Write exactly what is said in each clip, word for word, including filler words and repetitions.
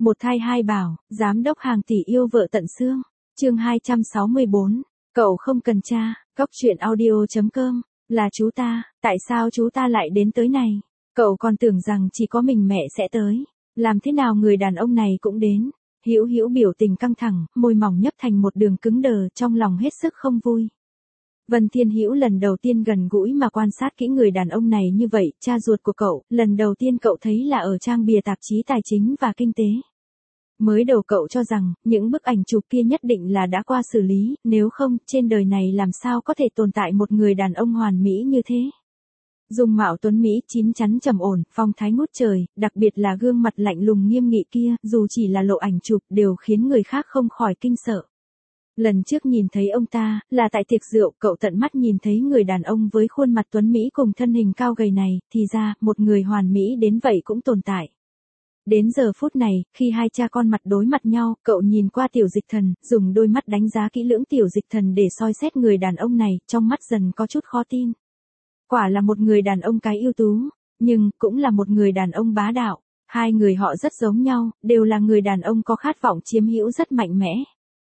Một thai hai bảo, giám đốc hàng tỷ yêu vợ tận xương. Chương hai trăm sáu mươi bốn. Cậu không cần cha. Cóc truyện audio chấm com. Là chú ta, tại sao chú ta lại đến tới này? Cậu còn tưởng rằng chỉ có mình mẹ sẽ tới. Làm thế nào người đàn ông này cũng đến? Hữu Hữu biểu tình căng thẳng, môi mỏng nhấp thành một đường cứng đờ, trong lòng hết sức không vui. Vân Thiên Hữu lần đầu tiên gần gũi mà quan sát kỹ người đàn ông này như vậy, cha ruột của cậu, lần đầu tiên cậu thấy là ở trang bìa tạp chí tài chính và kinh tế. Mới đầu cậu cho rằng, những bức ảnh chụp kia nhất định là đã qua xử lý, nếu không, trên đời này làm sao có thể tồn tại một người đàn ông hoàn mỹ như thế. Dung mạo tuấn Mỹ, chín chắn trầm ổn, phong thái ngút trời, đặc biệt là gương mặt lạnh lùng nghiêm nghị kia, dù chỉ là lộ ảnh chụp, đều khiến người khác không khỏi kinh sợ. Lần trước nhìn thấy ông ta, là tại tiệc rượu, cậu tận mắt nhìn thấy người đàn ông với khuôn mặt tuấn Mỹ cùng thân hình cao gầy này, thì ra, một người hoàn mỹ đến vậy cũng tồn tại. Đến giờ phút này, khi hai cha con mặt đối mặt nhau, cậu nhìn qua Tiểu Dịch Thần, dùng đôi mắt đánh giá kỹ lưỡng Tiểu Dịch Thần để soi xét người đàn ông này, trong mắt dần có chút khó tin. Quả là một người đàn ông cái ưu tú, nhưng cũng là một người đàn ông bá đạo. Hai người họ rất giống nhau, đều là người đàn ông có khát vọng chiếm hữu rất mạnh mẽ.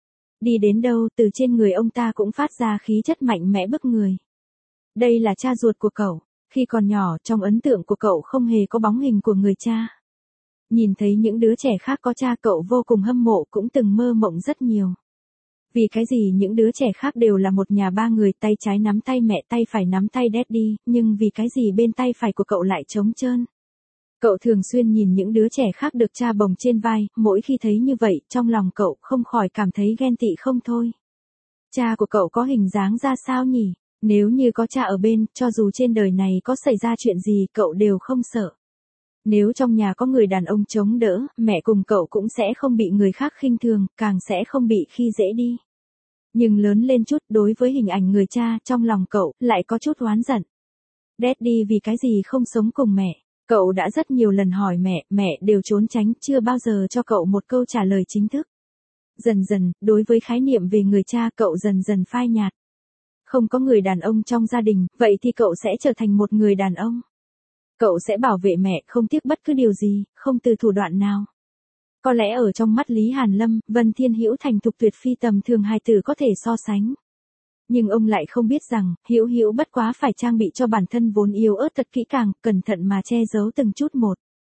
Đi đến đâu, từ trên người ông ta cũng phát ra khí chất mạnh mẽ bức người. Đây là cha ruột của cậu. Khi còn nhỏ, trong ấn tượng của cậu không hề có bóng hình của người cha. Nhìn thấy những đứa trẻ khác có cha, cậu vô cùng hâm mộ, cũng từng mơ mộng rất nhiều. Vì cái gì những đứa trẻ khác đều là một nhà ba người, tay trái nắm tay mẹ, tay phải nắm tay daddy, nhưng vì cái gì bên tay phải của cậu lại trống trơn? Cậu thường xuyên nhìn những đứa trẻ khác được cha bồng trên vai, mỗi khi thấy như vậy, trong lòng cậu không khỏi cảm thấy ghen tị không thôi. Cha của cậu có hình dáng ra sao nhỉ? Nếu như có cha ở bên, cho dù trên đời này có xảy ra chuyện gì, cậu đều không sợ. Nếu trong nhà có người đàn ông chống đỡ, mẹ cùng cậu cũng sẽ không bị người khác khinh thường, càng sẽ không bị khi dễ đi. Nhưng lớn lên chút, đối với hình ảnh người cha, trong lòng cậu, lại có chút oán giận. Daddy vì cái gì không sống cùng mẹ? Cậu đã rất nhiều lần hỏi mẹ, mẹ đều trốn tránh, chưa bao giờ cho cậu một câu trả lời chính thức. Dần dần, đối với khái niệm về người cha, cậu dần dần phai nhạt. Không có người đàn ông trong gia đình, vậy thì cậu sẽ trở thành một người đàn ông. Cậu sẽ bảo vệ mẹ, không tiếc bất cứ điều gì, không từ thủ đoạn nào. Có lẽ ở trong mắt Lý Hàn Lâm, Vân Thiên Hữu thành thục tuyệt phi tầm thường hài tử có thể so sánh. Nhưng ông lại không biết rằng, Hữu Hữu bất quá phải trang bị cho bản thân vốn yếu ớt thật kỹ càng, cẩn thận mà che giấu từng chút một.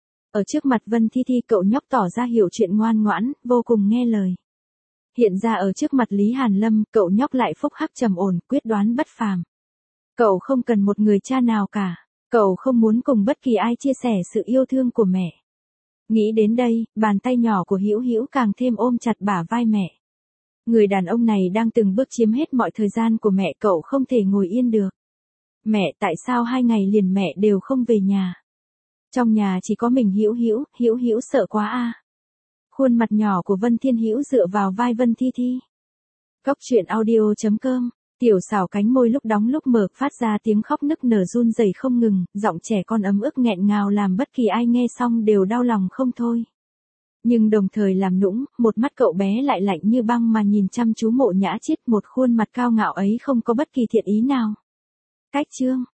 Ở trước mặt Vân Thi Thi, cậu nhóc tỏ ra hiểu chuyện ngoan ngoãn, vô cùng nghe lời. Hiện ra ở trước mặt Lý Hàn Lâm, cậu nhóc lại phúc hắc trầm ổn, quyết đoán bất phàm. Cậu không cần một người cha nào cả. Cậu không muốn cùng bất kỳ ai chia sẻ sự yêu thương của mẹ. Nghĩ đến đây, bàn tay nhỏ của Hữu Hữu càng thêm ôm chặt bả vai mẹ. Người đàn ông này đang từng bước chiếm hết mọi thời gian của mẹ, cậu không thể ngồi yên được. Mẹ, tại sao hai ngày liền mẹ đều không về nhà? Trong nhà chỉ có mình Hữu Hữu, Hữu Hữu sợ quá a. À. Khuôn mặt nhỏ của Vân Thiên Hữu dựa vào vai Vân Thi Thi. Cóc truyện audio chấm com. Tiểu Xảo cánh môi lúc đóng lúc mở, phát ra tiếng khóc nức nở run rẩy không ngừng, giọng trẻ con ấm ức nghẹn ngào làm bất kỳ ai nghe xong đều đau lòng không thôi. Nhưng đồng thời làm nũng, một mắt cậu bé lại lạnh như băng mà nhìn chăm chú Mộ Nhã Chiết, một khuôn mặt cao ngạo ấy không có bất kỳ thiện ý nào. Cách chương,